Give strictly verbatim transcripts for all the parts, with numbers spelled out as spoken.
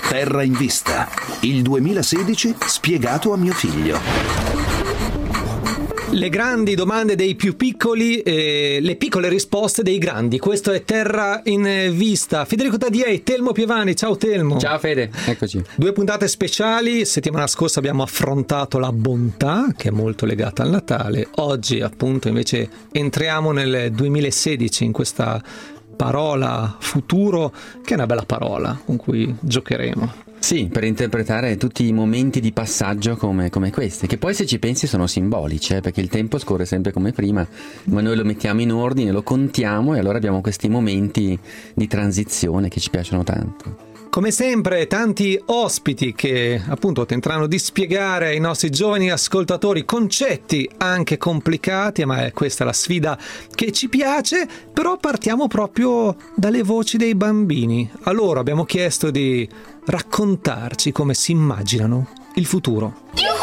Terra in vista, il duemilasedici spiegato a mio figlio. Le grandi domande dei più piccoli e le piccole risposte dei grandi. Questo è Terra in vista. Federico Taddei e Telmo Pievani. Ciao Telmo. Ciao Fede, eccoci. Due puntate speciali. Settimana scorsa abbiamo affrontato la bontà, che è molto legata al Natale. Oggi appunto invece entriamo nel duemilasedici, in questa parola futuro, che è una bella parola con cui giocheremo. Sì, per interpretare tutti i momenti di passaggio come, come questi, che poi se ci pensi sono simbolici, eh, perché il tempo scorre sempre come prima, ma noi lo mettiamo in ordine, lo contiamo e allora abbiamo questi momenti di transizione che ci piacciono tanto. Come sempre, tanti ospiti che appunto tenteranno di spiegare ai nostri giovani ascoltatori concetti anche complicati, ma è questa la sfida che ci piace. Però partiamo proprio dalle voci dei bambini. A loro abbiamo chiesto di raccontarci come si immaginano il futuro.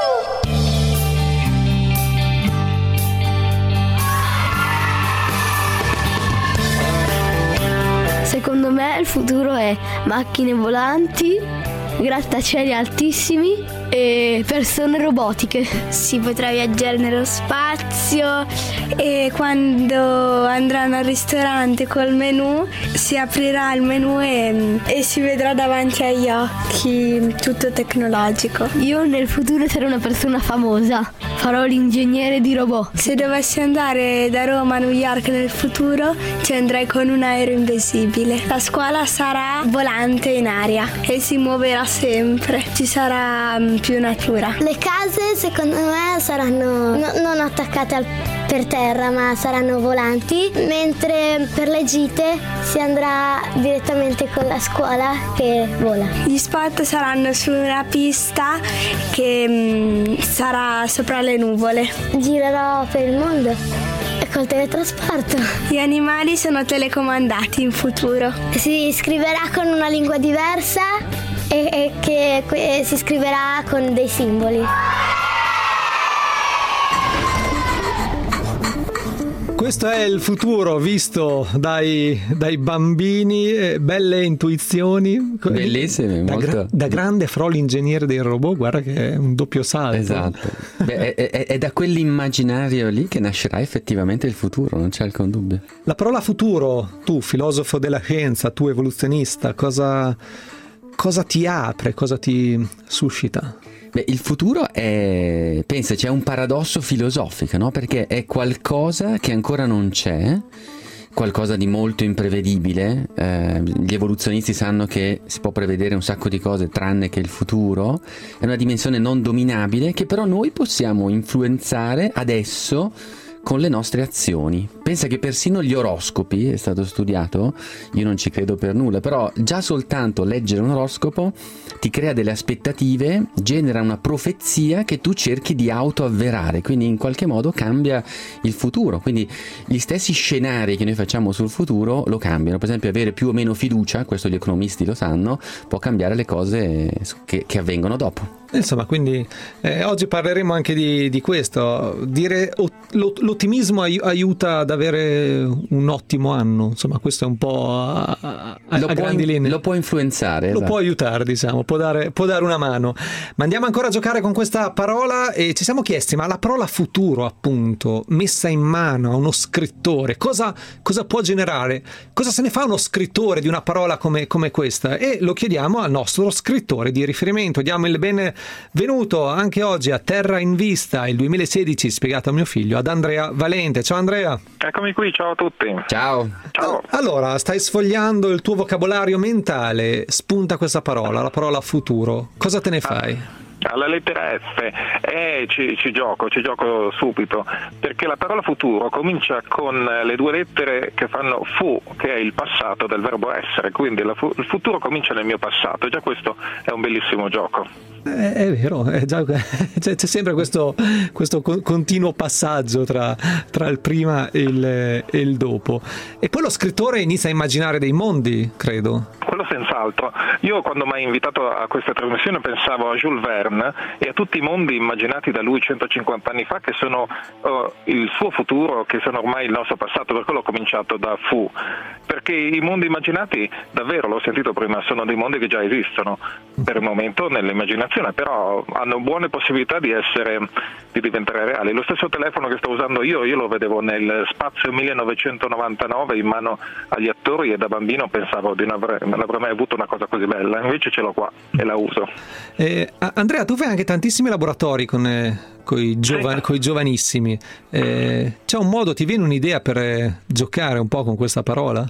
Secondo me il futuro è macchine volanti, grattacieli altissimi e persone robotiche. Si potrà viaggiare nello spazio e quando andranno al ristorante col menù si aprirà il menù e, e si vedrà davanti agli occhi tutto tecnologico. Io nel futuro sarò una persona famosa, farò l'ingegnere di robot. Se dovessi andare da Roma a New York nel futuro ci andrei con un aereo invisibile. La scuola sarà volante in aria e si muoverà sempre, ci sarà più natura. Le case secondo me saranno no, non attaccate al, per terra, ma saranno volanti, mentre per le gite si andrà direttamente con la scuola che vola. Gli sport saranno su una pista che mh, sarà sopra le nuvole. Girerò per il mondo col teletrasporto. Gli animali sono telecomandati in futuro. Si scriverà con una lingua diversa e, e che e si scriverà con dei simboli. Questo è il futuro visto dai, dai bambini, eh, belle intuizioni. Bellissime, da, molto. Gra- da grande farò l'ingegnere dei robot, guarda che è un doppio salto. Esatto. Beh, è, è, è da quell'immaginario lì che nascerà effettivamente il futuro, non c'è alcun dubbio. La parola futuro, tu filosofo della scienza, tu evoluzionista, cosa, cosa ti apre, cosa ti suscita? Beh, il futuro è, pensa, c'è un paradosso filosofico, no? Perché è qualcosa che ancora non c'è, qualcosa di molto imprevedibile. Eh, gli evoluzionisti sanno che si può prevedere un sacco di cose tranne che il futuro. È una dimensione non dominabile che però noi possiamo influenzare adesso con le nostre azioni. Pensa che persino gli oroscopi, è stato studiato, io non ci credo per nulla, però già soltanto leggere un oroscopo ti crea delle aspettative, genera una profezia che tu cerchi di autoavverare, quindi in qualche modo cambia il futuro. Quindi gli stessi scenari che noi facciamo sul futuro lo cambiano. Per esempio, avere più o meno fiducia, questo gli economisti lo sanno, può cambiare le cose che, che avvengono dopo. Insomma, quindi eh, oggi parleremo anche di, di questo. Dire l'ottimismo aiuta ad avere un ottimo anno. Insomma, questo è un po' a, a, a lo grandi può, linee. Lo può influenzare. Lo esatto. può aiutare, diciamo, può dare, può dare una mano. Ma andiamo ancora a giocare con questa parola e ci siamo chiesti, ma la parola futuro, appunto, messa in mano a uno scrittore, cosa, cosa può generare? Cosa se ne fa uno scrittore di una parola come, come questa? E lo chiediamo al nostro scrittore di riferimento. Diamo il benvenuto anche oggi a Terra in Vista, il duemilasedici spiegato a mio figlio, ad Andrea Valente. Ciao Andrea. Eccomi qui, ciao a tutti. Ciao. Ciao. Allora, stai sfogliando il tuo vocabolario mentale, spunta questa parola, la parola futuro. Cosa te ne fai? Alla lettera F e ci, ci gioco, ci gioco subito, perché la parola futuro comincia con le due lettere che fanno fu, che è il passato del verbo essere, quindi la fu, il futuro comincia nel mio passato, già questo è un bellissimo gioco. Eh, è vero, è già, c'è, c'è sempre questo, questo continuo passaggio tra, tra il prima e il, e il dopo. E poi lo scrittore inizia a immaginare dei mondi, credo. quello senz'altro. Io quando mi hai invitato a questa trasmissione pensavo a Jules Verne e a tutti i mondi immaginati da lui centocinquanta anni fa, che sono uh, il suo futuro, che sono ormai il nostro passato, per quello ho cominciato da Fu, perché i mondi immaginati, davvero, l'ho sentito prima, sono dei mondi che già esistono per il momento nell'immaginazione, però hanno buone possibilità di essere, di diventare reali. Lo stesso telefono che sto usando io, io lo vedevo nel spazio millenovecentonovantanove in mano agli attori e da bambino pensavo di non avrei, non avrei mai avuto una cosa così bella, invece ce l'ho qua e la uso. Eh, Andrea, tu fai anche tantissimi laboratori con eh, coi, giova- sì. coi giovanissimi, eh, c'è un modo, ti viene un'idea per eh, giocare un po' con questa parola?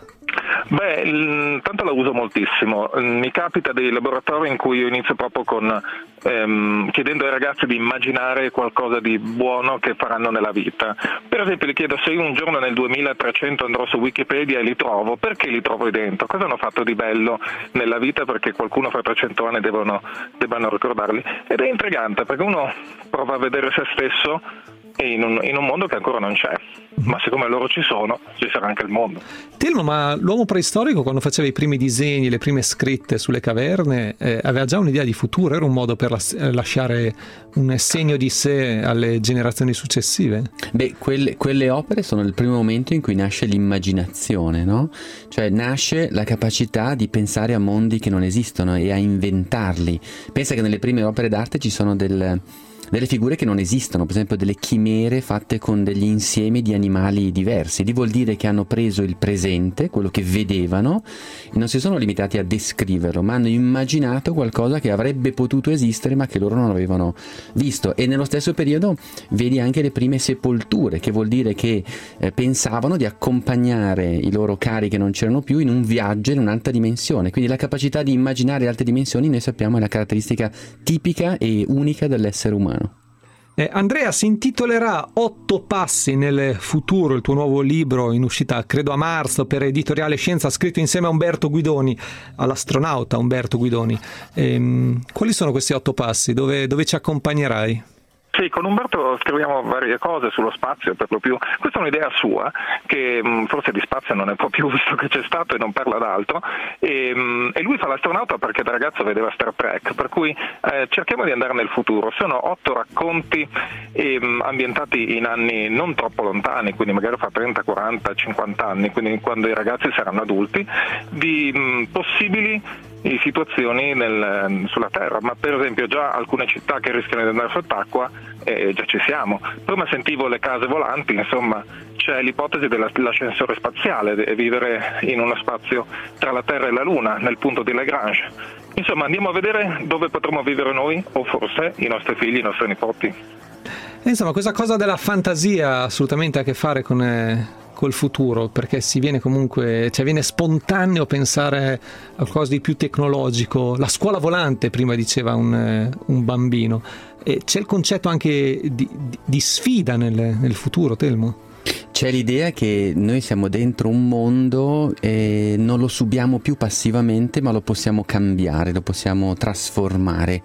Beh, tanto la uso moltissimo. Mi capita dei laboratori in cui io inizio proprio con ehm, chiedendo ai ragazzi di immaginare qualcosa di buono che faranno nella vita. Per esempio, gli chiedo: se io un giorno nel duemilatrecento andrò su Wikipedia e li trovo, perché li trovo lì dentro? Cosa hanno fatto di bello nella vita perché qualcuno fra trecento anni devono, debbano ricordarli? Ed è intrigante, perché uno prova a vedere se stesso in un, in un mondo che ancora non c'è, ma siccome loro ci sono, ci sarà anche il mondo. Telmo, ma l'uomo preistorico, quando faceva i primi disegni, le prime scritte sulle caverne, eh, aveva già un'idea di futuro? Era un modo per las- lasciare un segno di sé alle generazioni successive? Beh, quelle, quelle opere sono il primo momento in cui nasce l'immaginazione, no? Cioè nasce la capacità di pensare a mondi che non esistono e a inventarli. Pensa che nelle prime opere d'arte ci sono del... delle figure che non esistono, per esempio delle chimere fatte con degli insiemi di animali diversi. Lì vuol dire che hanno preso il presente, quello che vedevano, e non si sono limitati a descriverlo, ma hanno immaginato qualcosa che avrebbe potuto esistere ma che loro non avevano visto. E nello stesso periodo vedi anche le prime sepolture, che vuol dire che eh, pensavano di accompagnare i loro cari che non c'erano più in un viaggio in un'altra dimensione. Quindi la capacità di immaginare altre dimensioni, noi sappiamo, è la caratteristica tipica e unica dell'essere umano. Eh, Andrea, si intitolerà Otto passi nel futuro, il tuo nuovo libro in uscita credo a marzo per Editoriale Scienza, scritto insieme a Umberto Guidoni, all'astronauta Umberto Guidoni. Ehm, quali sono questi otto passi? Dove, dove ci accompagnerai? Sì, con Umberto scriviamo varie cose sullo spazio, per lo più. Questa è un'idea sua, che mh, forse di spazio non ne può più, visto che c'è stato e non parla d'altro, e, mh, e lui fa l'astronauta perché da ragazzo vedeva Star Trek, per cui eh, cerchiamo di andare nel futuro. Sono otto racconti e, mh, ambientati in anni non troppo lontani, quindi magari fra trenta, quaranta, cinquanta anni, quindi quando i ragazzi saranno adulti, di mh, possibili situazioni nel, sulla Terra, ma per esempio già alcune città che rischiano di andare sott'acqua, eh, già ci siamo. Prima sentivo le case volanti, insomma c'è l'ipotesi dell'ascensore spaziale e vivere in uno spazio tra la Terra e la Luna, nel punto di Lagrange. Insomma, andiamo a vedere dove potremo vivere noi, o forse i nostri figli, i nostri nipoti. Insomma, questa cosa della fantasia assolutamente ha a che fare con eh, col futuro, perché si viene comunque, cioè viene spontaneo pensare a qualcosa di più tecnologico. La scuola volante, prima diceva un, eh, un bambino. E c'è il concetto anche di, di, di sfida nel, nel futuro, Telmo? C'è l'idea che noi siamo dentro un mondo e non lo subiamo più passivamente, ma lo possiamo cambiare, lo possiamo trasformare.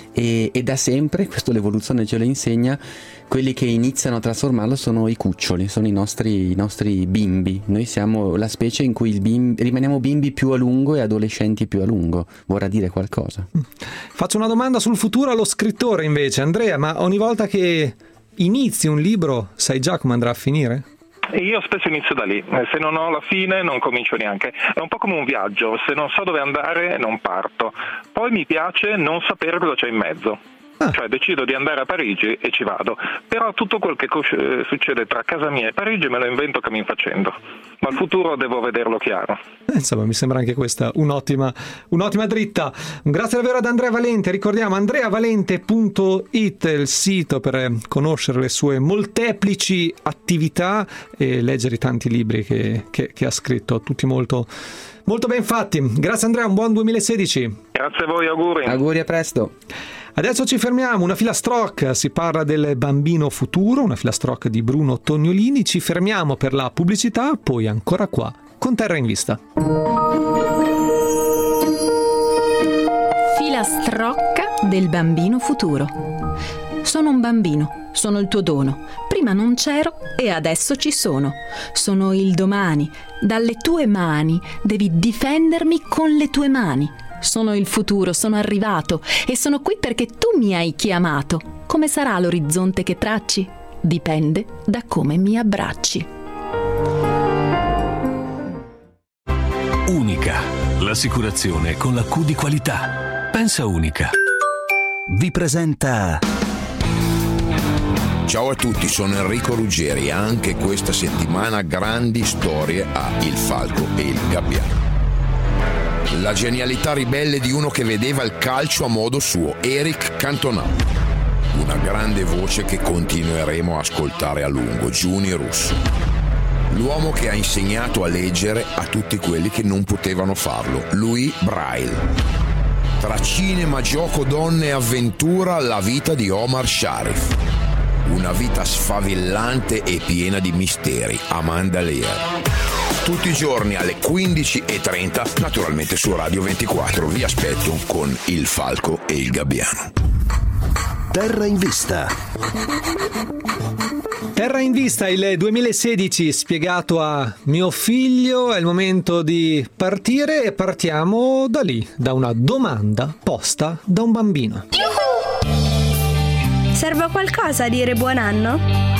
E, e da sempre, questo l'evoluzione ce lo insegna, quelli che iniziano a trasformarlo sono i cuccioli, sono i nostri, i nostri bimbi. Noi siamo la specie in cui il bimbi, rimaniamo bimbi più a lungo e adolescenti più a lungo. Vorrà dire qualcosa? Faccio una domanda sul futuro allo scrittore invece. Andrea, ma ogni volta che inizi un libro sai già come andrà a finire? Io spesso inizio da lì, se non ho la fine non comincio neanche. È un po' come un viaggio, se non so dove andare non parto. Poi mi piace non sapere cosa c'è in mezzo. Ah. Cioè decido di andare a Parigi e ci vado, però tutto quel che co- succede tra casa mia e Parigi me lo invento cammin facendo, ma il futuro devo vederlo chiaro. Eh, insomma, mi sembra anche questa un'ottima, un'ottima dritta. Un grazie davvero ad Andrea Valente. Ricordiamo andrea valente punto it il sito per conoscere le sue molteplici attività e leggere i tanti libri che, che, che ha scritto, tutti molto, molto ben fatti. Grazie Andrea, un buon duemilasedici. Grazie a voi, auguri. Auguri, a presto. Adesso ci fermiamo, una filastrocca, si parla del bambino futuro, una filastrocca di Bruno Tognolini, ci fermiamo per la pubblicità, poi ancora qua, con Terra in Vista. Filastrocca del bambino futuro. Sono un bambino, sono il tuo dono. Prima non c'ero e adesso ci sono. Sono il domani. Dalle tue mani devi difendermi con le tue mani. Sono il futuro, sono arrivato e sono qui perché tu mi hai chiamato. Come sarà l'orizzonte che tracci? Dipende da come mi abbracci. Unica, l'assicurazione con la Q di qualità. Pensa Unica. Vi presenta... Ciao a tutti, sono Enrico Ruggeri e anche questa settimana grandi storie a Il Falco e il Gabbiano. La genialità ribelle di uno che vedeva il calcio a modo suo, Eric Cantona. Una grande voce che continueremo a ascoltare a lungo, Giuni Russo. L'uomo che ha insegnato a leggere a tutti quelli che non potevano farlo, Louis Braille. Tra cinema, gioco, donne e avventura, la vita di Omar Sharif. Una vita sfavillante e piena di misteri, Amanda Lear. Tutti i giorni alle quindici e trenta, naturalmente su Radio ventiquattro. Vi aspetto con Il Falco e il Gabbiano. Terra in vista. Terra in vista, il duemilasedici spiegato a mio figlio. È il momento di partire e partiamo da lì, da una domanda posta da un bambino. Serve a qualcosa dire buon anno?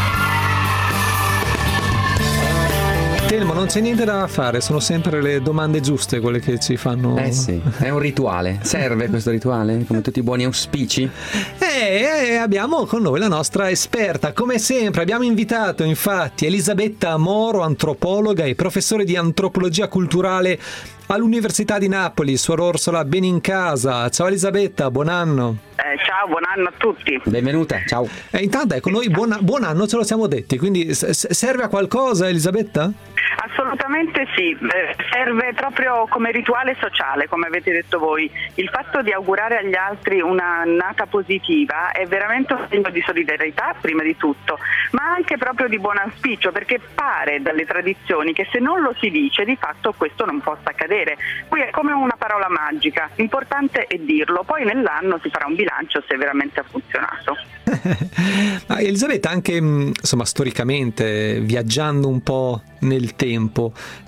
Telmo, non c'è niente da fare, sono sempre le domande giuste quelle che ci fanno. Eh sì, è un rituale. Serve questo rituale? Come tutti i buoni auspici? Eh, eh, abbiamo con noi la nostra esperta. Come sempre abbiamo invitato infatti Elisabetta Moro, antropologa e professore di antropologia culturale all'Università di Napoli. Suor Orsola Benincasa. Ciao Elisabetta, buon anno. Eh, ciao, buon anno a tutti. Benvenuta, ciao. E eh, intanto ecco, noi buon, buon anno ce lo siamo detti, quindi s- serve a qualcosa Elisabetta? Assolutamente sì, eh, serve proprio come rituale sociale, come avete detto voi. Il fatto di augurare agli altri una annata positiva è veramente un segno di solidarietà prima di tutto, ma anche proprio di buon auspicio, perché pare dalle tradizioni che se non lo si dice di fatto questo non possa accadere. Qui è come una parola magica, l'importante è dirlo, poi nell'anno si farà un bilancio se veramente ha funzionato. Ma Elisabetta, anche insomma storicamente, viaggiando un po' nel tempo,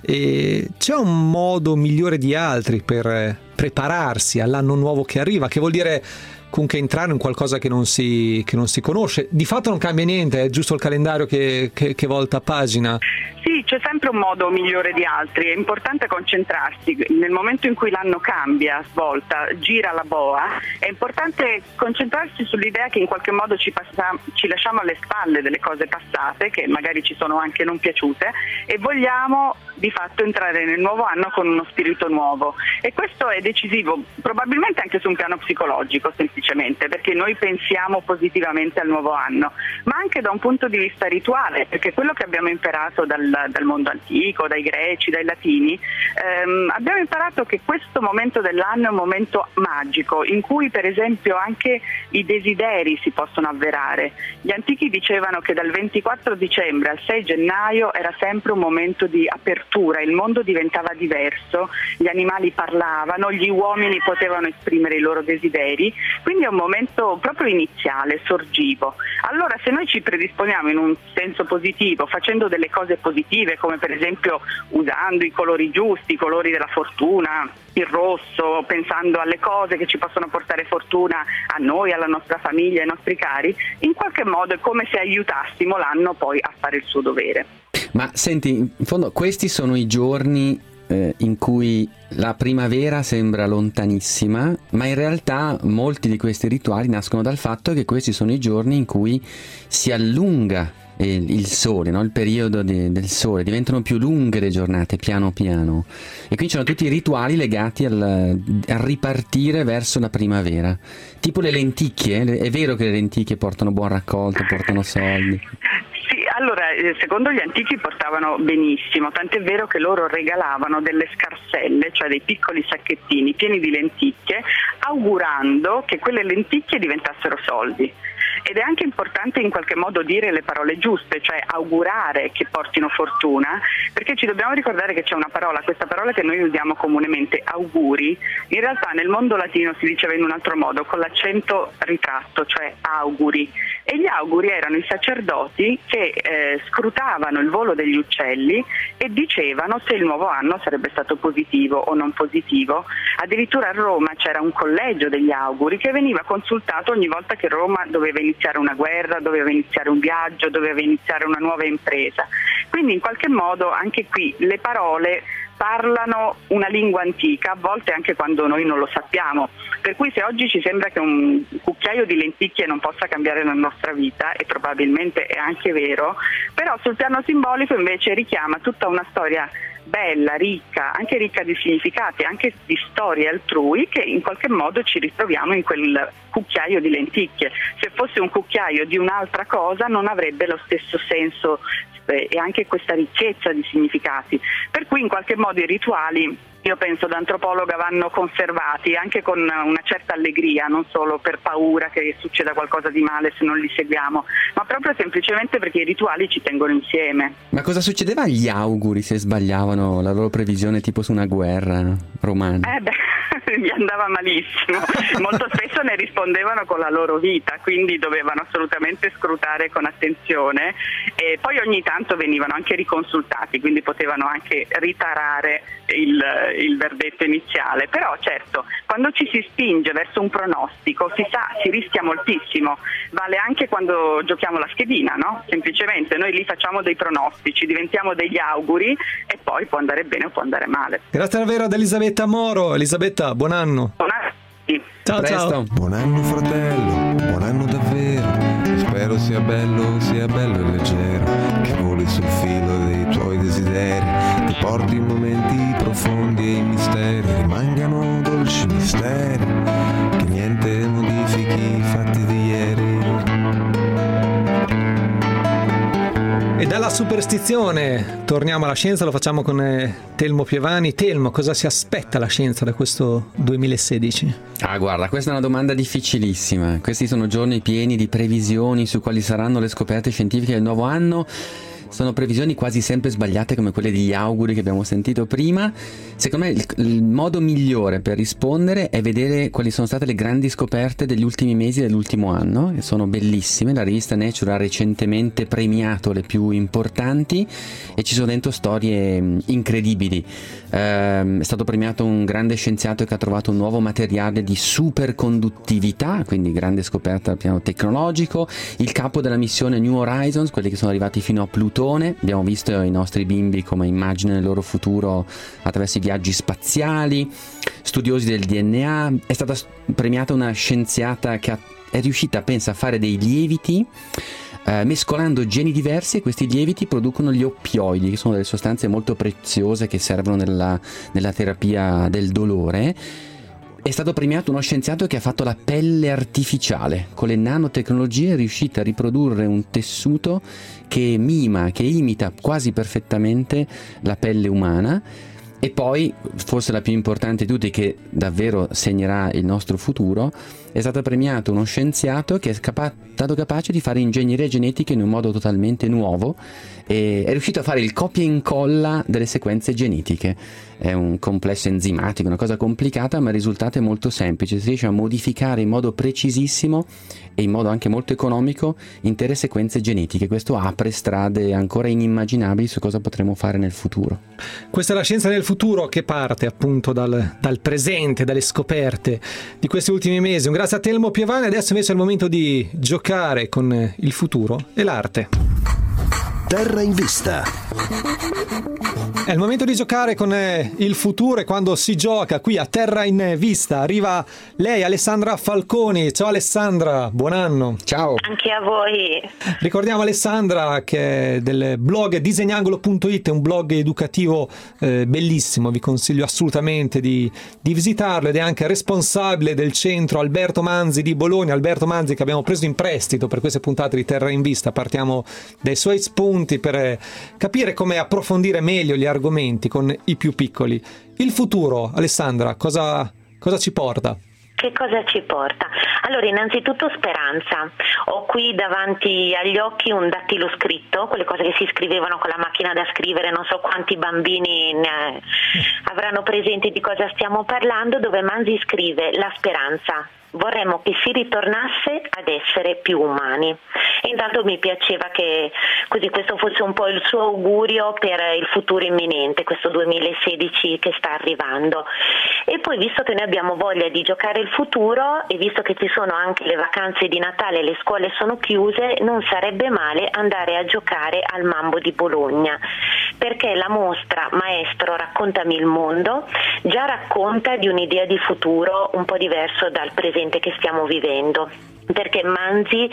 e c'è un modo migliore di altri per prepararsi all'anno nuovo che arriva, che vuol dire comunque entrare in qualcosa che non si, che non si conosce. Di fatto non cambia niente, è giusto il calendario che, che, che volta pagina. Sì, c'è sempre un modo migliore di altri, è importante concentrarsi. Nel momento in cui l'anno cambia, svolta, gira la boa, è importante concentrarsi sull'idea che in qualche modo ci, passa, ci lasciamo alle spalle delle cose passate, che magari ci sono anche non piaciute, e vogliamo di fatto entrare nel nuovo anno con uno spirito nuovo. E questo è decisivo, probabilmente anche su un piano psicologico, semplicemente, perché noi pensiamo positivamente al nuovo anno, ma anche da un punto di vista rituale, perché quello che abbiamo imparato dal dal mondo antico, dai greci, dai latini, ehm, abbiamo imparato che questo momento dell'anno è un momento magico, in cui per esempio anche i desideri si possono avverare. Gli antichi dicevano che dal ventiquattro dicembre al sei gennaio era sempre un momento di apertura, il mondo diventava diverso, gli animali parlavano, gli uomini potevano esprimere i loro desideri, quindi è un momento proprio iniziale, sorgivo. Allora se noi ci predisponiamo in un senso positivo, facendo delle cose positive, come per esempio usando i colori giusti, i colori della fortuna, il rosso, pensando alle cose che ci possono portare fortuna a noi, alla nostra famiglia, ai nostri cari, in qualche modo è come se aiutassimo l'anno poi a fare il suo dovere. Ma senti, in fondo questi sono i giorni eh, in cui la primavera sembra lontanissima, ma in realtà molti di questi rituali nascono dal fatto che questi sono i giorni in cui si allunga il sole, no? Il periodo de, del sole, diventano più lunghe le giornate piano piano, e quindi ci sono tutti i rituali legati al, al ripartire verso la primavera, tipo le lenticchie. È vero che le lenticchie portano buon raccolto, portano soldi? Sì, allora secondo gli antichi portavano benissimo, tant'è vero che loro regalavano delle scarselle, cioè dei piccoli sacchettini pieni di lenticchie, augurando che quelle lenticchie diventassero soldi. ed è anche importante in qualche modo dire le parole giuste, cioè augurare che portino fortuna, perché ci dobbiamo ricordare che c'è una parola, questa parola che noi usiamo comunemente, auguri, in realtà nel mondo latino si diceva in un altro modo, con l'accento ritratto, cioè auguri, e gli auguri erano i sacerdoti che eh, scrutavano il volo degli uccelli e dicevano se il nuovo anno sarebbe stato positivo o non positivo. Addirittura a Roma c'era un collegio degli auguri che veniva consultato ogni volta che Roma doveva iniziare una guerra, doveva iniziare un viaggio, doveva iniziare una nuova impresa. Quindi in qualche modo anche qui le parole parlano una lingua antica, a volte anche quando noi non lo sappiamo, per cui se oggi ci sembra che un cucchiaio di lenticchie non possa cambiare la nostra vita, e probabilmente è anche vero, però sul piano simbolico invece richiama tutta una storia bella, ricca, anche ricca di significati, anche di storie altrui, che in qualche modo ci ritroviamo in quel cucchiaio di lenticchie. Se fosse un cucchiaio di un'altra cosa non avrebbe lo stesso senso e anche questa ricchezza di significati, per cui in qualche modo i rituali, io penso da antropologa, vanno conservati anche con una certa allegria, non solo per paura che succeda qualcosa di male se non li seguiamo, ma proprio semplicemente perché i rituali ci tengono insieme. Ma cosa succedeva agli auguri se sbagliavano la loro previsione tipo su una guerra romana? Eh beh, gli andava malissimo, molto spesso ne rispondevano con la loro vita, quindi dovevano assolutamente scrutare con attenzione, e poi ogni tanto venivano anche riconsultati, quindi potevano anche ritarare il, il verdetto iniziale. Però certo, quando ci si spinge verso un pronostico si sa, si rischia moltissimo, vale anche quando giochiamo la schedina, no? Semplicemente noi lì facciamo dei pronostici, diventiamo degli auguri e poi può andare bene o può andare male. Grazie davvero ad Elisabetta Moro. Elisabetta, buon anno. Buon anno. Ciao, ciao. Buon anno fratello, buon anno davvero, spero sia bello, sia bello e leggero, che voli sul filo dei tuoi desideri, ti porti in momenti profondi e i misteri rimangano dolci misteri, che niente modifichi i fatti di ieri. E dalla superstizione torniamo alla scienza, lo facciamo con eh, Telmo Pievani. Telmo, cosa si aspetta la scienza da questo duemilasedici? Ah, guarda, questa è una domanda difficilissima. Questi sono giorni pieni di previsioni su quali saranno le scoperte scientifiche del nuovo anno. Sono previsioni quasi sempre sbagliate come quelle degli auguri che abbiamo sentito prima. Secondo me il, il modo migliore per rispondere è vedere quali sono state le grandi scoperte degli ultimi mesi dell'ultimo anno, che sono bellissime. La rivista Nature ha recentemente premiato le più importanti e ci sono dentro storie incredibili. Eh, è stato premiato un grande scienziato che ha trovato un nuovo materiale di superconduttività, quindi grande scoperta dal piano tecnologico. Il capo della missione New Horizons, quelli che sono arrivati fino a Plutone. Abbiamo visto i nostri bimbi come immaginano il loro futuro attraverso i viaggi spaziali. Studiosi del D N A. È stata premiata una scienziata che ha, è riuscita, pensa, a fare dei lieviti eh, mescolando geni diversi, e questi lieviti producono gli oppioidi, che sono delle sostanze molto preziose che servono nella, nella terapia del dolore. È stato premiato uno scienziato che ha fatto la pelle artificiale. Con le nanotecnologie è riuscita a riprodurre un tessuto che mima, che imita quasi perfettamente la pelle umana. E poi, forse la più importante di tutti, che davvero segnerà il nostro futuro, è stato premiato uno scienziato che è capa- stato capace di fare ingegneria genetica in un modo totalmente nuovo, e è riuscito a fare il copia e incolla delle sequenze genetiche. È un complesso enzimatico, una cosa complicata, ma il risultato è molto semplice. Si riesce a modificare in modo precisissimo e in modo anche molto economico intere sequenze genetiche. Questo apre strade ancora inimmaginabili su cosa potremo fare nel futuro. Questa è la scienza del futuro, che parte appunto dal, dal presente, dalle scoperte di questi ultimi mesi. Un grazie a Telmo Pievani. Adesso invece è il momento di giocare con il futuro e l'arte. Terra in vista. È il momento di giocare con eh, il futuro, e quando si gioca qui a Terra in Vista arriva lei, Alessandra Falconi. Ciao Alessandra, buon anno. Ciao. Anche a voi. Ricordiamo Alessandra che è del blog disegnangolo punto it, un blog educativo eh, bellissimo, vi consiglio assolutamente di, di visitarlo, ed è anche responsabile del centro Alberto Manzi di Bologna. Alberto Manzi che abbiamo preso in prestito per queste puntate di Terra in Vista. Partiamo dai suoi spunti per eh, capire come approfondire meglio gli argomenti con i più piccoli. Il futuro, Alessandra, cosa, cosa ci porta? Che che cosa ci porta? Allora, innanzitutto speranza. Ho qui davanti agli occhi un dattilo scritto, quelle cose che si scrivevano con la macchina da scrivere, non so quanti bambini ne avranno presenti di cosa stiamo parlando, dove Manzi scrive la speranza. Vorremmo che si ritornasse ad essere più umani. E intanto mi piaceva che così questo fosse un po' il suo augurio per il futuro imminente, questo duemilasedici che sta arrivando. E poi, visto che noi abbiamo voglia di giocare il futuro e visto che ci sono anche le vacanze di Natale e le scuole sono chiuse, non sarebbe male andare a giocare al Mambo di Bologna, perché la mostra Maestro, raccontami il mondo già racconta di un'idea di futuro un po' diverso dal presente che stiamo vivendo, perché Manzi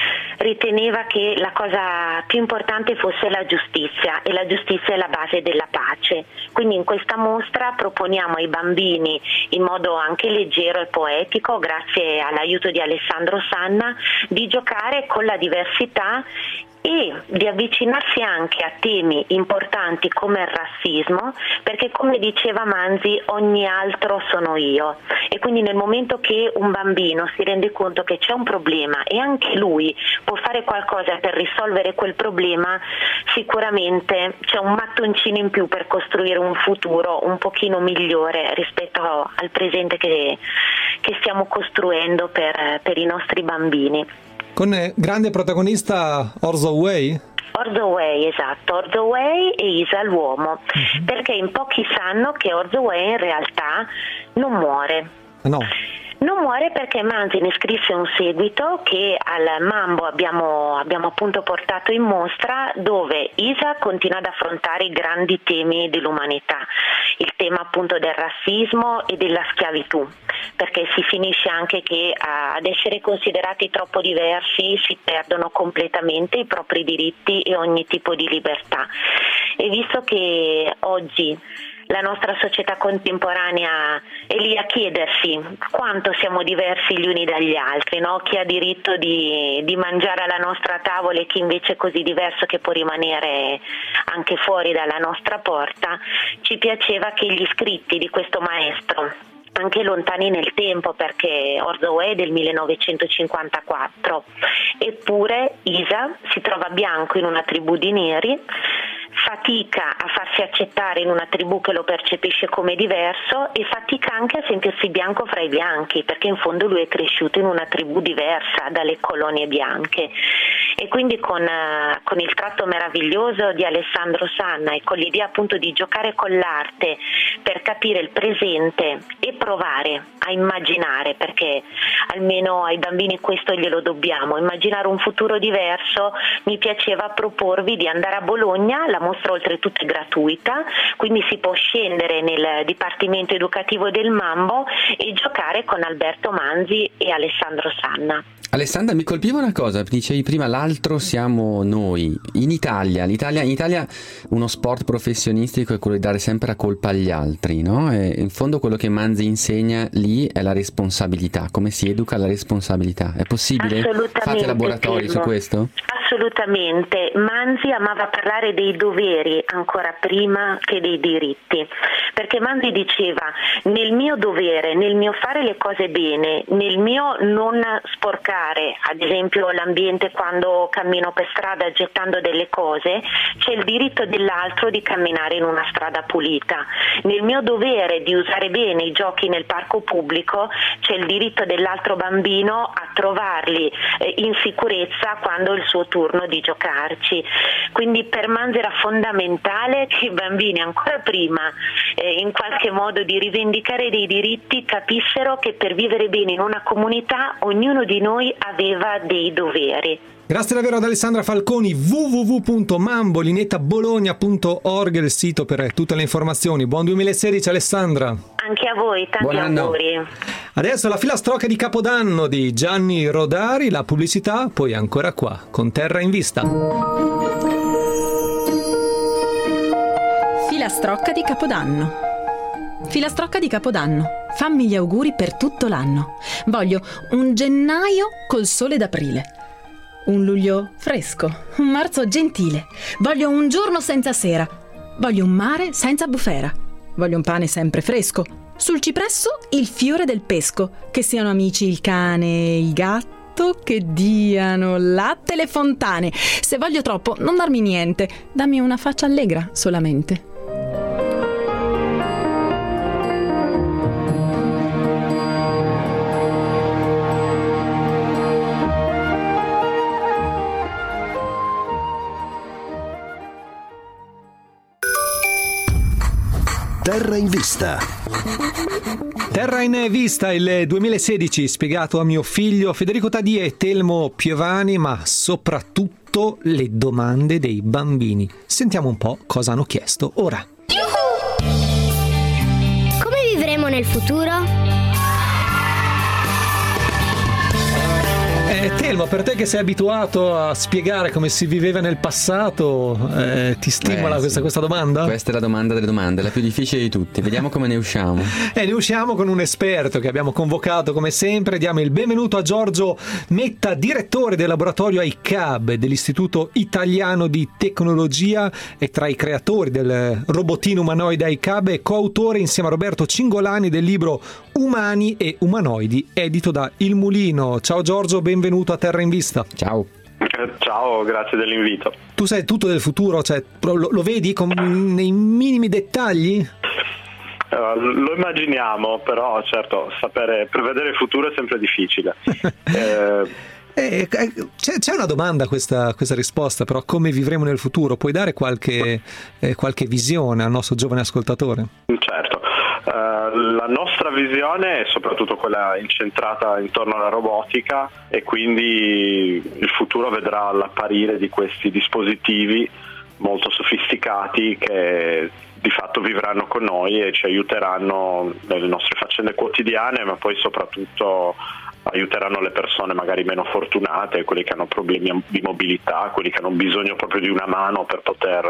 riteneva che la cosa più importante fosse la giustizia, e la giustizia è la base della pace. Quindi in questa mostra proponiamo ai bambini, in modo anche leggero e poetico, grazie all'aiuto di Alessandro Sanna, di giocare con la diversità e di avvicinarsi anche a temi importanti come il razzismo, perché come diceva Manzi, ogni altro sono io, e quindi nel momento che un bambino si rende conto che c'è un problema e anche lui può fare qualcosa per risolvere quel problema, sicuramente c'è un mattoncino in più per costruire un futuro un pochino migliore rispetto al presente che, che stiamo costruendo per, per i nostri bambini. Con grande protagonista Orzo Way? Orzo Way, esatto, Orzo Way e Isa l'uomo, uh-huh. Perché in pochi sanno che Orzo Way in realtà non muore. No. Non muore perché Manzi ne scrisse un seguito che al Mambo abbiamo, abbiamo appunto portato in mostra, dove Isa continua ad affrontare i grandi temi dell'umanità, il tema appunto del razzismo e della schiavitù, perché si finisce anche che a, ad essere considerati troppo diversi si perdono completamente i propri diritti e ogni tipo di libertà. E visto che oggi la nostra società contemporanea è lì a chiedersi quanto siamo diversi gli uni dagli altri, no? Chi ha diritto di, di mangiare alla nostra tavola e chi invece è così diverso che può rimanere anche fuori dalla nostra porta, ci piaceva che gli scritti di questo maestro, anche lontani nel tempo, perché Orzo Way è del millenovecentocinquantaquattro, eppure Isa si trova bianco in una tribù di neri, fatica a farsi accettare in una tribù che lo percepisce come diverso e fatica anche a sentirsi bianco fra i bianchi, perché in fondo lui è cresciuto in una tribù diversa dalle colonie bianche. E quindi con, uh, con il tratto meraviglioso di Alessandro Sanna e con l'idea appunto di giocare con l'arte per capire il presente e provare a immaginare, perché almeno ai bambini questo glielo dobbiamo, immaginare un futuro diverso, mi piaceva proporvi di andare a Bologna. La mostra oltretutto è gratuita, quindi si può scendere nel Dipartimento Educativo del Mambo e giocare con Alberto Manzi e Alessandro Sanna. Alessandra, mi colpiva una cosa, dicevi prima l'altro siamo noi. In Italia, l'Italia, in Italia uno sport professionistico è quello di dare sempre la colpa agli altri, no? E in fondo quello che Manzi insegna lì è la responsabilità, come si educa alla responsabilità. È possibile? Fate laboratori su questo? Assolutamente. Manzi amava parlare dei doveri ancora prima che dei diritti, perché Manzi diceva: nel mio dovere, nel mio fare le cose bene, nel mio non sporcare ad esempio l'ambiente quando cammino per strada gettando delle cose, c'è il diritto dell'altro di camminare in una strada pulita. Nel mio dovere di usare bene i giochi nel parco pubblico, c'è il diritto dell'altro bambino a trovarli eh, in sicurezza quando è il suo turno di giocarci. Quindi per Manzi era fondamentale che i bambini ancora prima eh, in qualche modo di rivendicare dei diritti capissero che per vivere bene in una comunità ognuno di noi aveva dei doveri. Grazie davvero ad Alessandra Falconi. w w w punto mambo linetta bologna punto org è il sito per tutte le informazioni. Buon duemilasedici Alessandra. Anche a voi, tanti auguri. Adesso la filastrocca di Capodanno di Gianni Rodari, la pubblicità, poi ancora qua con Terra in Vista. Filastrocca di Capodanno. Filastrocca di Capodanno. Fammi gli auguri per tutto l'anno. Voglio un gennaio col sole d'aprile, un luglio fresco, un marzo gentile. Voglio un giorno senza sera. Voglio un mare senza bufera. Voglio un pane sempre fresco, Sul cipresso il fiore del pesco, che siano amici il cane e il gatto, che diano latte le fontane. Se voglio troppo, non darmi niente, dammi una faccia allegra solamente. Terra in vista. Terra in vista, il duemilasedici, spiegato a mio figlio Federico Tadie e Telmo Piovani, ma soprattutto le domande dei bambini. Sentiamo un po' cosa hanno chiesto ora. Come vivremo nel futuro? Eh, Telmo, per te che sei abituato a spiegare come si viveva nel passato, eh, ti stimola eh, questa, sì. questa domanda? Questa è la domanda delle domande, la più difficile di tutti. Vediamo come ne usciamo. E eh, ne usciamo con un esperto che abbiamo convocato come sempre. Diamo il benvenuto a Giorgio Metta, direttore del laboratorio I C A B dell'Istituto Italiano di Tecnologia e tra i creatori del robottino umanoide I C A B e coautore insieme a Roberto Cingolani del libro Umani e Umanoidi, edito da Il Mulino. Ciao Giorgio, benvenuto a Terra in Vista. Ciao. Ciao, grazie dell'invito. Tu sai tutto del futuro, cioè lo, lo vedi con, nei minimi dettagli? Uh, lo immaginiamo, però certo, sapere prevedere il futuro è sempre difficile. eh, Eh, c'è, c'è una domanda a questa, questa risposta, però come vivremo nel futuro? Puoi dare qualche, eh, qualche visione al nostro giovane ascoltatore? Certo, uh, la nostra visione è soprattutto quella incentrata intorno alla robotica e quindi il futuro vedrà l'apparire di questi dispositivi molto sofisticati che di fatto vivranno con noi e ci aiuteranno nelle nostre faccende quotidiane, ma poi soprattutto aiuteranno le persone magari meno fortunate, quelli che hanno problemi di mobilità, quelli che hanno bisogno proprio di una mano per poter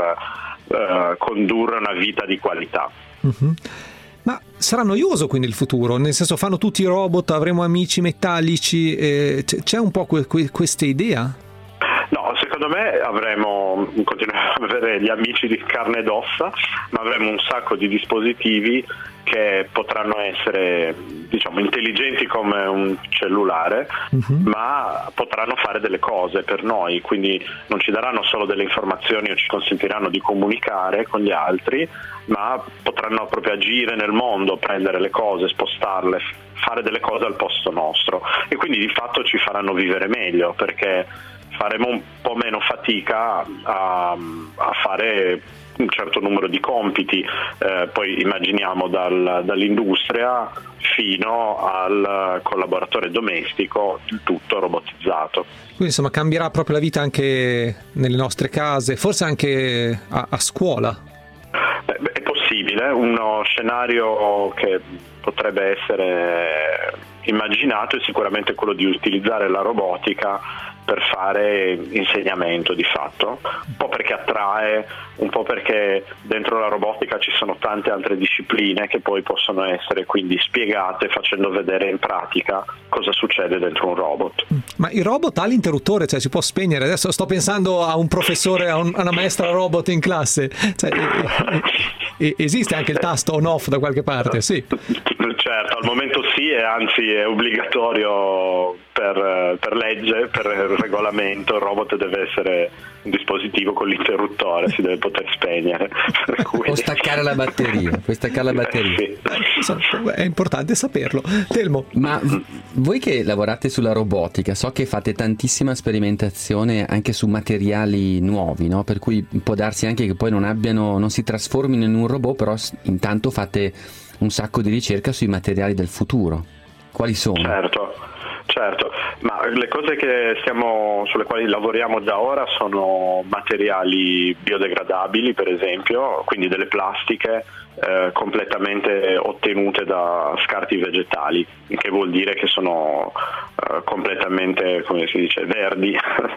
eh, condurre una vita di qualità. Uh-huh. Ma sarà noioso quindi il futuro? Nel senso, fanno tutti i robot, avremo amici metallici, eh, c'è un po' que- que- questa idea? No, secondo me avremo, continueremo ad avere gli amici di carne ed ossa, ma avremo un sacco di dispositivi che potranno essere, diciamo, intelligenti come un cellulare, uh-huh. ma potranno fare delle cose per noi, quindi non ci daranno solo delle informazioni o ci consentiranno di comunicare con gli altri, ma potranno proprio agire nel mondo, prendere le cose, spostarle, fare delle cose al posto nostro e quindi di fatto ci faranno vivere meglio, perché faremo un po' meno fatica a, a fare un certo numero di compiti, eh, poi immaginiamo dal, dall'industria fino al collaboratore domestico, il tutto robotizzato. Quindi insomma cambierà proprio la vita anche nelle nostre case, forse anche a, a scuola. Eh, è possibile, uno scenario che potrebbe essere immaginato è sicuramente quello di utilizzare la robotica per fare insegnamento di fatto, un po' perché attrae, un po' perché dentro la robotica ci sono tante altre discipline che poi possono essere quindi spiegate facendo vedere in pratica cosa succede dentro un robot. Ma il robot ha l'interruttore, cioè si può spegnere? Adesso sto pensando a un professore, a, un, a una maestra robot in classe, cioè, e, e, esiste anche il tasto on-off da qualche parte? Sì. Certo, al momento sì, e anzi è obbligatorio per, per legge, per regolamento, il robot deve essere un dispositivo con l'interruttore, si deve poter spegnere. Quindi... O staccare la batteria, puoi staccare la batteria. Eh, sì. È importante saperlo. Telmo. Ma voi che lavorate sulla robotica, so che fate tantissima sperimentazione anche su materiali nuovi, no? Per cui può darsi anche che poi non abbiano, non si trasformino in un robot, però intanto fate un sacco di ricerca sui materiali del futuro. Quali sono? Certo, certo, ma le cose che stiamo, sulle quali lavoriamo da ora sono materiali biodegradabili, per esempio, quindi delle plastiche eh, completamente ottenute da scarti vegetali, che vuol dire che sono eh, completamente, come si dice, verdi.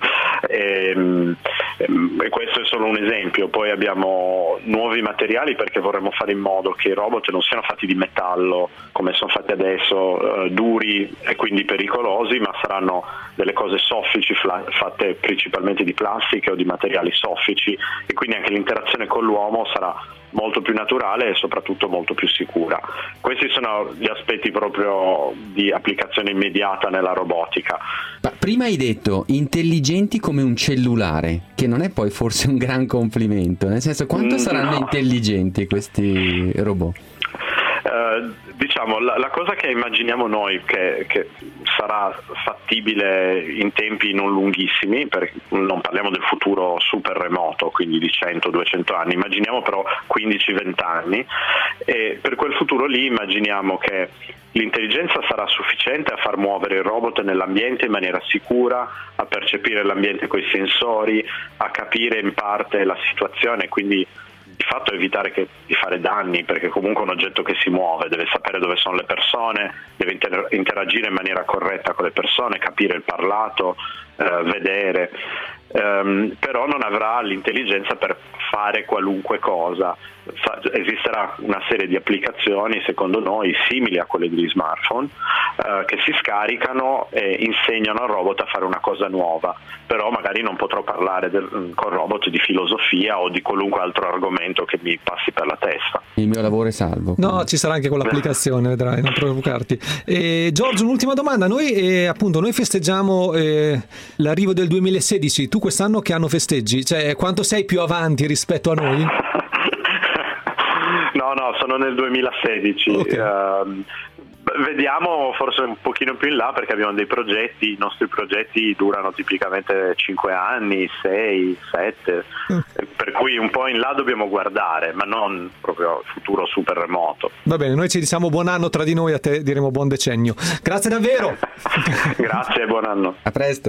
e, e questo è solo un esempio. Poi abbiamo nuovi materiali perché vorremmo fare in modo che i robot non siano fatti di metallo come sono fatti adesso, eh, duri e quindi pericolosi, ma saranno delle cose soffici fla- fatte principalmente di plastica o di materiali soffici, e quindi anche l'interazione con l'uomo sarà molto più naturale e soprattutto molto più sicura. Questi sono gli aspetti proprio di applicazione immediata nella robotica. Ma prima hai detto intelligenti come un cellulare, che non è poi forse un gran complimento, nel senso, quanto saranno no. intelligenti questi robot? Uh, diciamo la, la cosa che immaginiamo noi che, che sarà fattibile in tempi non lunghissimi, perché non parliamo del futuro super remoto, quindi di cento duecento anni, immaginiamo però quindici venti anni, e per quel futuro lì immaginiamo che l'intelligenza sarà sufficiente a far muovere il robot nell'ambiente in maniera sicura, a percepire l'ambiente coi sensori, a capire in parte la situazione, quindi di fatto evitare che, di fare danni, perché comunque un oggetto che si muove deve sapere dove sono le persone, deve inter- interagire in maniera corretta con le persone, capire il parlato, eh, vedere, um, però non avrà l'intelligenza per fare qualunque cosa. Fa- esisterà una serie di applicazioni, secondo noi, simili a quelle degli smartphone, eh, che si scaricano e insegnano al robot a fare una cosa nuova, però magari non potrò parlare del, con il robot di filosofia o di qualunque altro argomento che mi passi per la testa. Il mio lavoro è salvo. No, ci sarà anche quell'applicazione, vedrai, non preoccuparti. E, Giorgio, un'ultima domanda. Noi eh, appunto noi festeggiamo eh, l'arrivo del duemilasedici. Tu quest'anno che anno festeggi? Cioè, quanto sei più avanti rispetto a noi? No, no, sono nel duemilasedici. Okay. Uh, vediamo forse un pochino più in là, perché abbiamo dei progetti, i nostri progetti durano tipicamente cinque anni, sei, sette, mm. per cui un po' in là dobbiamo guardare, ma non proprio futuro super remoto. Va bene, noi ci diciamo buon anno tra di noi, a te diremo buon decennio. Grazie davvero. Grazie, buon anno. A presto.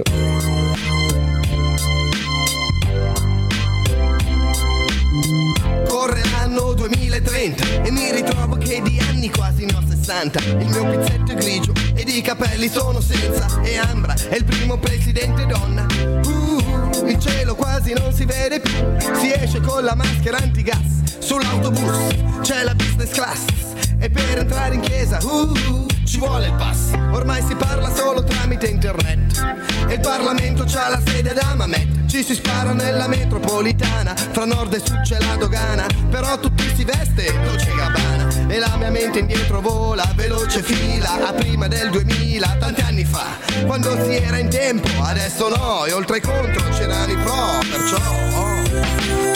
Corre l'anno duemilatrenta e mi ritrovo che di anni quasi ne ho sessanta. Il mio pizzetto è grigio ed i capelli sono senza, e Ambra è il primo presidente donna. Uh, il cielo quasi non si vede più, si esce con la maschera antigas. Sull'autobus c'è la business class e per entrare in chiesa uh, ci vuole il pass. Ormai si parla solo tramite internet e il Parlamento c'ha la sede ad Amamet. Ci si spara nella metropolitana, fra nord e sud c'è la dogana, però tutti si veste Dolce e Gabbana e la mia mente indietro vola, veloce fila a prima del duemila, tanti anni fa, quando si era in tempo. Adesso no, e oltre ai contro c'erano i pro, perciò oh.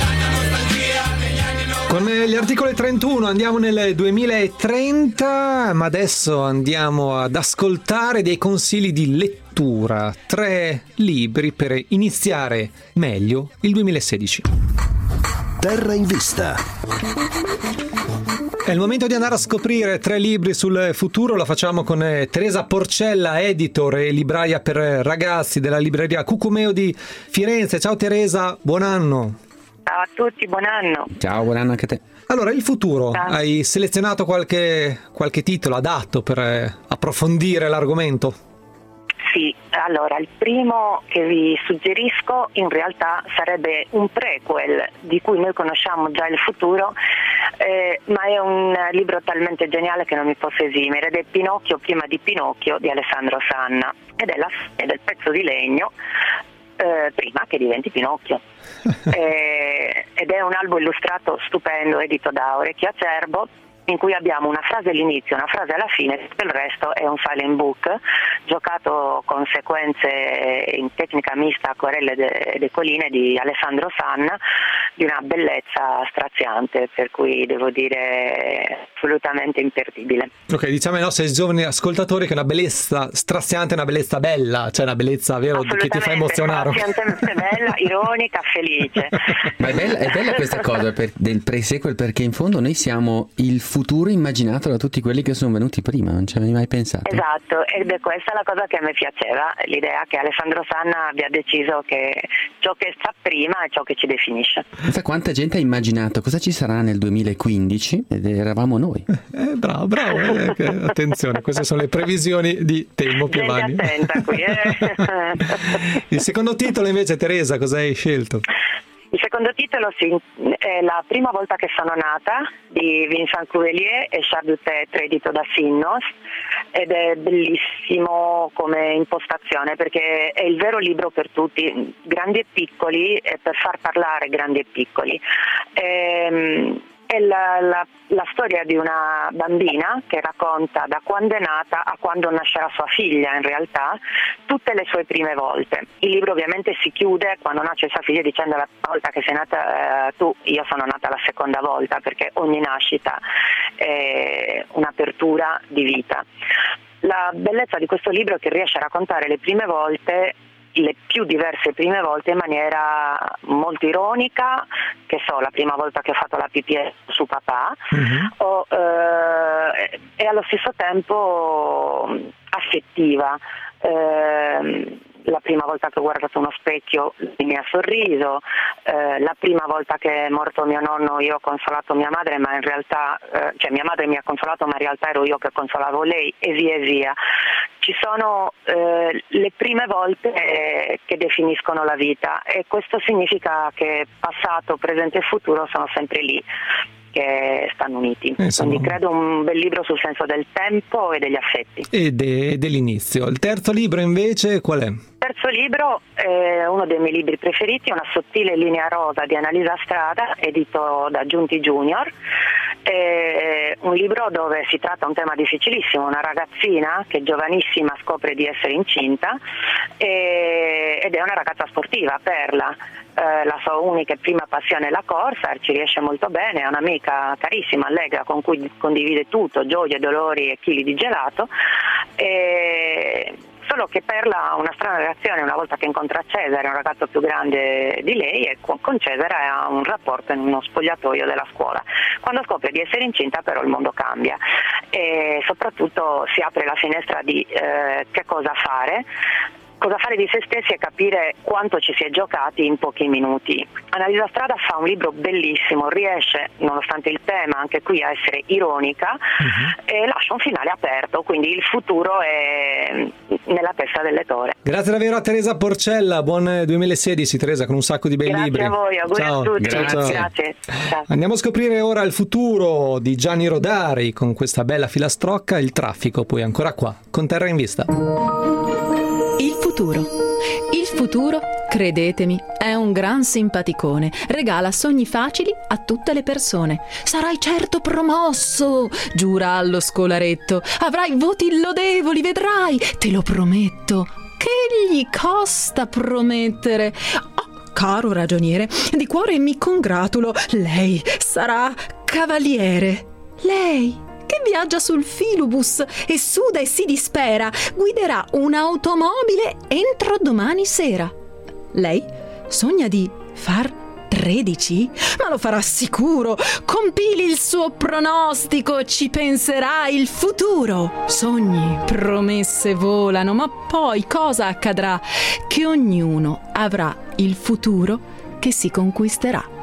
Con gli articoli trentuno andiamo nel duemilatrenta, ma adesso andiamo ad ascoltare dei consigli di lettura, tre libri per iniziare meglio il duemilasedici. Terra in vista. È il momento di andare a scoprire tre libri sul futuro. La facciamo con Teresa Porcella, editor e libraia per ragazzi della libreria Cucumeo di Firenze. Ciao Teresa, buon anno. Ciao a tutti, buon anno. Ciao, buon anno anche a te. Allora, il futuro, Ciao. Hai selezionato qualche, qualche titolo adatto per approfondire l'argomento? Sì, allora il primo che vi suggerisco in realtà sarebbe un prequel di cui noi conosciamo già il futuro, eh, ma è un libro talmente geniale che non mi posso esimere, ed è Pinocchio prima di Pinocchio di Alessandro Sanna, ed è la fine del pezzo di legno eh, prima che diventi Pinocchio. eh, ed è un albo illustrato stupendo edito da Orecchio Acerbo, in cui abbiamo una frase all'inizio, una frase alla fine, tutto il resto è un silent book giocato con sequenze in tecnica mista acquarelle e decoline di Alessandro Sanna, di una bellezza straziante, per cui devo dire assolutamente imperdibile. Ok, diciamo ai nostri giovani ascoltatori che è una bellezza straziante, una bellezza bella, cioè una bellezza vero che ti fa emozionare. Straziantemente bella, ironica, felice. Ma è bella, è bella questa cosa per, del pre-sequel, perché in fondo noi siamo il futuro immaginato da tutti quelli che sono venuti prima, non ci avevi mai pensato. Esatto, ed è questa la cosa che a me piaceva, l'idea che Alessandro Sanna abbia deciso che ciò che sta prima è ciò che ci definisce. Pensa quanta gente ha immaginato cosa ci sarà nel duemilaquindici ed eravamo noi. Eh, bravo, bravo, eh, che, attenzione, queste sono le previsioni di Telmo Piovani. Attenta qui, eh. Il secondo titolo invece, Teresa, cosa hai scelto? Il secondo titolo sì, è La prima volta che sono nata di Vincent Cuvelier e Charles Dutet, edito da Sinnos, ed è bellissimo come impostazione perché è il vero libro per tutti, grandi e piccoli, e per far parlare grandi e piccoli. Ehm, È la, la, la storia di una bambina che racconta da quando è nata a quando nascerà sua figlia, in realtà, tutte le sue prime volte. Il libro ovviamente si chiude quando nasce sua figlia dicendo: la prima volta che sei nata eh, tu, io sono nata la seconda volta, perché ogni nascita è un'apertura di vita. La bellezza di questo libro è che riesce a raccontare le prime volte, le più diverse prime volte, in maniera molto ironica, che so, la prima volta che ho fatto la pipì su papà, mm-hmm. o, eh, e allo stesso tempo affettiva. Eh, la prima volta che ho guardato uno specchio mi ha sorriso, eh, la prima volta che è morto mio nonno io ho consolato mia madre, ma in realtà, eh, cioè mia madre mi ha consolato, ma in realtà ero io che consolavo lei, e via e via. Ci sono eh, le prime volte eh, che definiscono la vita, e questo significa che passato, presente e futuro sono sempre lì, che stanno uniti. Eh, Quindi credo un bel libro sul senso del tempo e degli affetti. E de- dell'inizio. Il terzo libro invece qual è? Il terzo libro è uno dei miei libri preferiti, Una sottile linea rosa di Annalisa Strada, edito da Giunti Junior. È un libro dove si tratta un tema difficilissimo, una ragazzina che giovanissima scopre di essere incinta e, ed è una ragazza sportiva, Perla. Eh, la sua unica e prima passione è la corsa, ci riesce molto bene, è un'amica carissima, allegra, con cui condivide tutto, gioie, dolori e chili di gelato. E... solo che Perla ha una strana reazione una volta che incontra Cesare, un ragazzo più grande di lei, e con Cesare ha un rapporto in uno spogliatoio della scuola. Quando scopre di essere incinta però il mondo cambia e soprattutto si apre la finestra di eh, che cosa fare. Cosa fare di se stessi e capire quanto ci si è giocati in pochi minuti. Annalisa Strada fa un libro bellissimo, riesce, nonostante il tema, anche qui a essere ironica, uh-huh. e lascia un finale aperto, quindi il futuro è nella testa del lettore. Grazie davvero a Teresa Porcella, buon duemilasedici Teresa, con un sacco di bei Grazie libri. Grazie a voi, auguri ciao. a tutti. Ciao, ciao. Grazie. Ciao. Andiamo a scoprire ora il futuro di Gianni Rodari con questa bella filastrocca, il traffico, poi ancora qua, con Terra in Vista. Il futuro. Il futuro, credetemi, è un gran simpaticone. Regala sogni facili a tutte le persone. Sarai certo promosso, giura allo scolaretto. Avrai voti lodevoli, vedrai, te lo prometto. Che gli costa promettere? Oh, caro ragioniere, di cuore mi congratulo. Lei sarà cavaliere. Lei che viaggia sul filobus e suda e si dispera, guiderà un'automobile entro domani sera. Lei sogna di far tredici? Ma lo farà sicuro. Compili il suo pronostico, ci penserà il futuro. Sogni, promesse volano, ma poi cosa accadrà? Che ognuno avrà il futuro che si conquisterà.